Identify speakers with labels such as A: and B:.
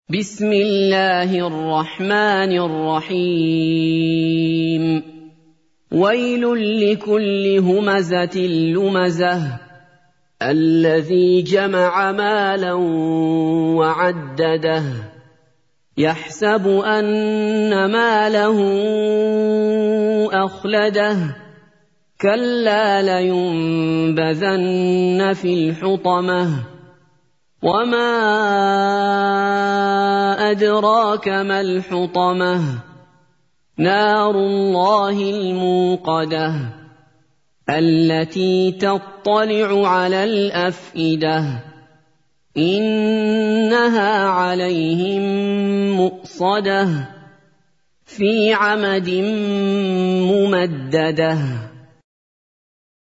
A: بسم الله الرحمن الرحيم ويل لكل همزة لمزة الذي جمع مالا وعدده يحسب أن ماله أخلده كلا لينبذن في الحطمة وما أدراك ما الحطمة نار الله الموقدة التي تطلع على الأفئدة إنها عليهم مؤصدة في عمد ممددة.